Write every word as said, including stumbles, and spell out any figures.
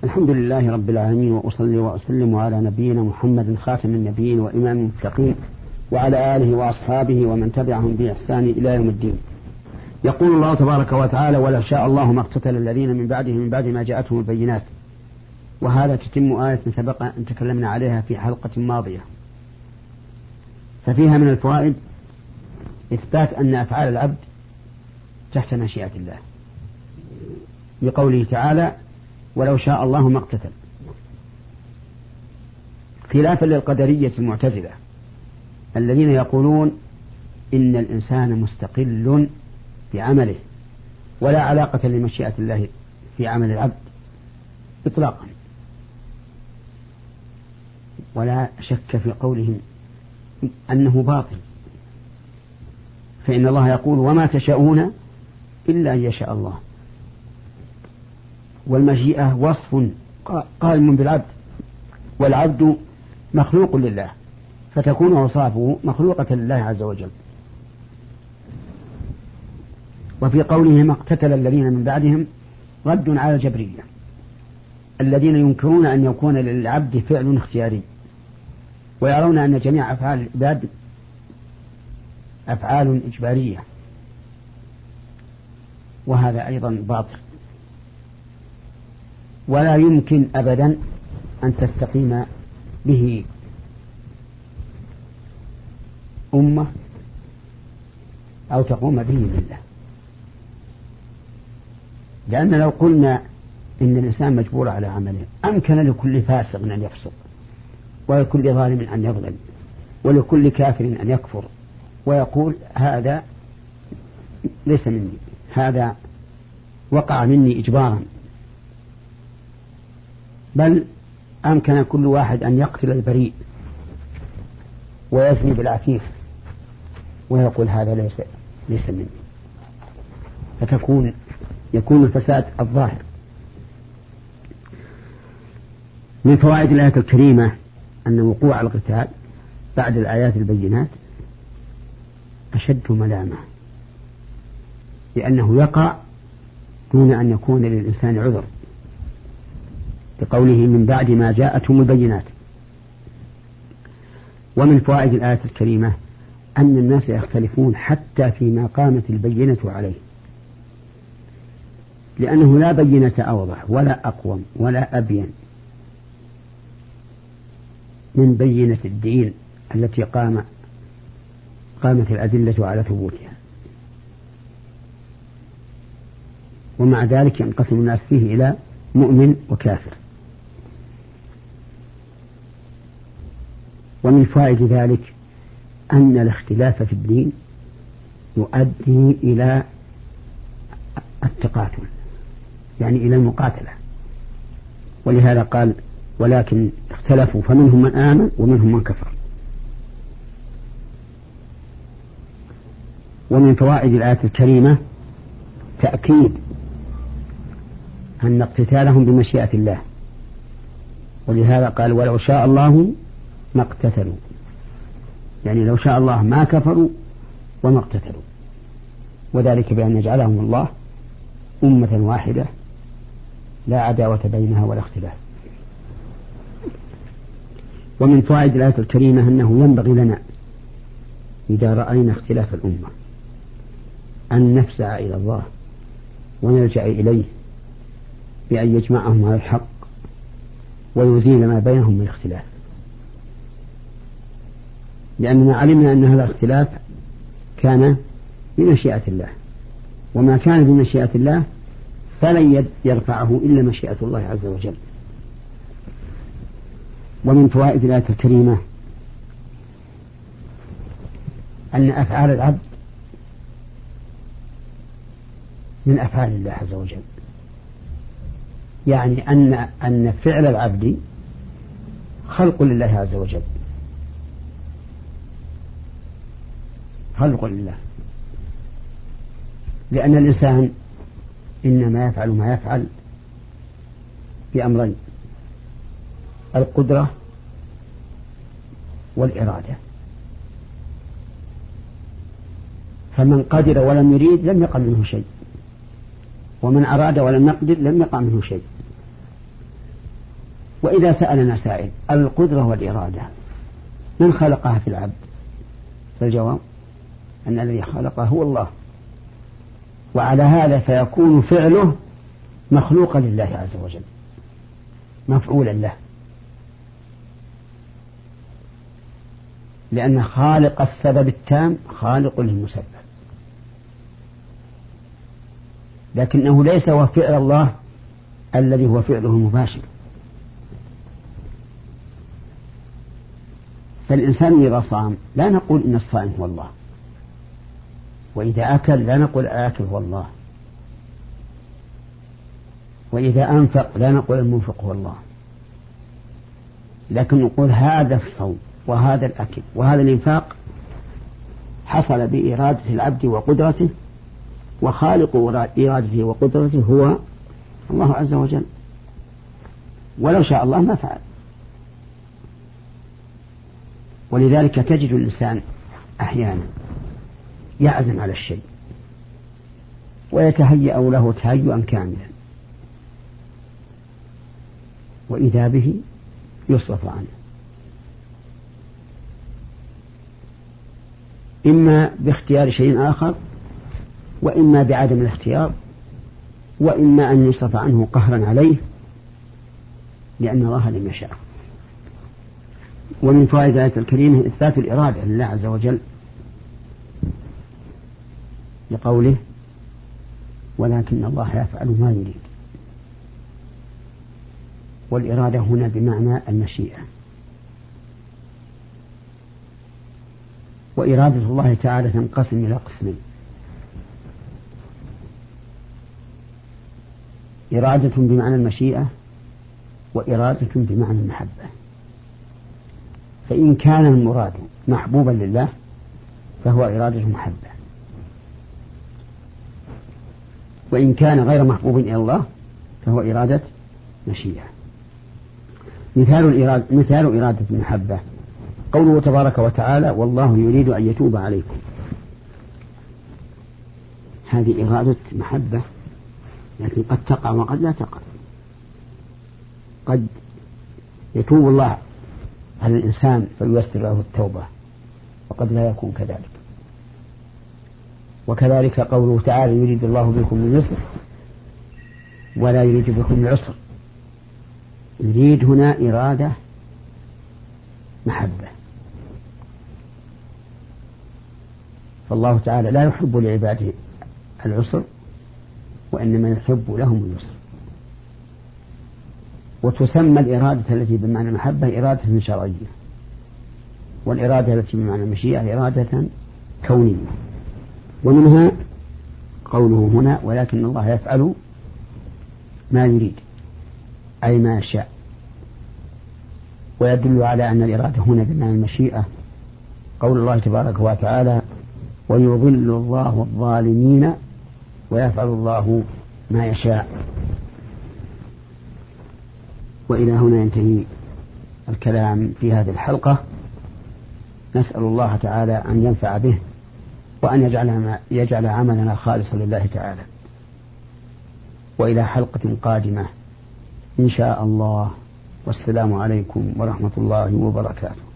الحمد لله رب العالمين، وأصلي وأسلم على نبينا محمد خاتم النبيين وإمام المتقين وعلى آله وأصحابه ومن تبعهم بإحسان إلى يوم الدين. يقول الله تبارك وتعالى: ولو شاء الله ما اقتتل الذين من بعدهم من بعد ما جاءتهم البينات. وهذا تتم آية سبق أن تكلمنا عليها في حلقة ماضية، ففيها من الفوائد إثبات أن أفعال العبد تحت مشيئة الله، بقوله تعالى: ولو شاء الله ما اقتتل، خلافا للقدرية المعتزلة الذين يقولون إن الإنسان مستقل بعمله ولا علاقة لمشيئة الله في عمل العبد إطلاقا. ولا شك في قولهم أنه باطل، فإن الله يقول: وما تشاءون إلا أن يشاء الله. والمشيئة وصف قائم بالعبد، والعبد مخلوق لله، فتكون أوصافه مخلوقة لله عز وجل. وفي قوله ما اقتتل الذين من بعدهم رد على الجبرية الذين ينكرون أن يكون للعبد فعل اختياري، ويرون أن جميع أفعال العباد أفعال إجبارية، وهذا أيضا باطل. ولا يمكن أبدا أن تستقيم به أمة أو تقوم به ملة، لأن لو قلنا إن الإنسان مجبور على عمله أمكن لكل فاسق أن يفسق، ولكل ظالم أن يظلم، ولكل كافر أن يكفر ويقول: هذا ليس مني، هذا وقع مني إجبارا. بل أمكن كل واحد أن يقتل البريء ويزني بالعفيف ويقول: هذا ليس ليس مني، فتكون يكون الفساد الظاهر. من فوائد الآية الكريمة أن وقوع القتال بعد الآيات البينات أشد ملامة، لأنه يقع دون أن يكون للإنسان عذر، بقوله من بعد ما جاءتهم البينات. ومن فوائد الآية الكريمة أن الناس يختلفون حتى فيما قامت البينة عليه، لأنه لا بينة أوضح ولا أقوم ولا أبين من بينة الدين التي قام قامت الأدلة على ثبوتها. ومع ذلك ينقسم الناس فيه إلى مؤمن وكافر. ومن فوائد ذلك أن الاختلاف في الدين يؤدي إلى التقاتل، يعني إلى المقاتلة. ولهذا قال: ولكن اختلفوا فمنهم من آمن ومنهم من كفر. ومن فوائد الآية الكريمة تأكيد أن اقتتالهم بمشيئة الله، ولهذا قال: ولو شاء الله ما اقتتلوا، يعني لو شاء الله ما كفروا وما اقتتلوا، وذلك بأن يجعلهم الله أمة واحدة لا عداوة بينها ولا اختلاف. ومن فوائد الآية الكريمة أنه ينبغي لنا إذا رأينا اختلاف الأمة أن نفزع إلى الله ونلجأ إليه بأن يجمعهم على الحق ويزيل ما بينهم من اختلاف، لأننا علمنا أن هذا الاختلاف كان بمشيئة الله، وما كان بمشيئة الله فلن يرفعه إلا مشيئة الله عز وجل. ومن فوائد الآية الكريمة أن أفعال العبد من أفعال الله عز وجل، يعني أن أن فعل العبد خلق لله عز وجل، خلق لله، لأن الإنسان إنما يفعل ما يفعل بأمرين: القدرة والإرادة. فمن قدر ولم يريد لم يقع منه شيء، ومن أراد ولم يقدر لم يقع منه شيء. وإذا سألنا سائل القدرة والإرادة من خلقها في العبد؟ فالجواب أن الذي خلقها هو الله، وعلى هذا فيكون فعله مخلوقا لله عز وجل مفعولا له، لأن خالق السبب التام خالق للمسبب، لكنه ليس هو فعل الله الذي هو فعله المباشر. فالإنسان إذا صام لا نقول إن الصائم هو الله، وإذا أكل لا نقول الآكل هو الله، وإذا أنفق لا نقول المنفق هو الله، لكن نقول هذا الصوم وهذا الأكل وهذا الإنفاق حصل بإرادة العبد وقدرته، وخالق إرادته وقدرته هو الله عز وجل، ولو شاء الله ما فعل. ولذلك تجد الإنسان أحيانا يعزم على الشيء ويتهيأ له تهيئا كاملا، وإذا به يصرف عنه، إما باختيار شيء آخر، وإما بعدم الاختيار، وإما أن يصرف عنه قهرا عليه لأن الله لم يشاء. ومن فوائد الآية الكريمة إثبات الإرادة لله عز وجل لقوله ولكن الله يفعل ما يريد. والإرادة هنا بمعنى المشيئة، وإرادة الله تعالى تنقسم إلى قسمين: إرادة بمعنى المشيئة، وإرادة بمعنى المحبة. فإن كان المراد محبوبا لله فهو إرادة محبة، وإن كان غير محبوب إلى الله فهو إرادة مشيئة. مثال الإرادة مثال إرادة المحبة قوله تبارك وتعالى والله يريد أن يتوب عليكم. هذه إرادة محبة، لكن قد تقع وقد لا تقع. قد يتوب الله على الإنسان فييسر له التوبة، وقد لا يكون كذلك. وكذلك قوله تعالى يريد الله بكم اليسر ولا يريد بكم العسر. يريد هنا إرادة محبة، فالله تعالى لا يحب لعباده العسر، وإنما يحب لهم اليسر. وتسمى الإرادة التي بمعنى المحبة إرادة شرعية، والإرادة التي بمعنى المشيئة إرادة كونية. ومنها قوله هنا ولكن الله يفعل ما يريد، أي ما شاء. ويدل على أن الإرادة هنا بمعنى المشيئة قول الله تبارك وتعالى ويضل الله الظالمين ويفعل الله ما يشاء. وإلى هنا ينتهي الكلام في هذه الحلقة. نسأل الله تعالى أن ينفع به، وأن يجعل, يجعل عملنا خالصا لله تعالى. وإلى حلقة قادمة إن شاء الله، والسلام عليكم ورحمة الله وبركاته.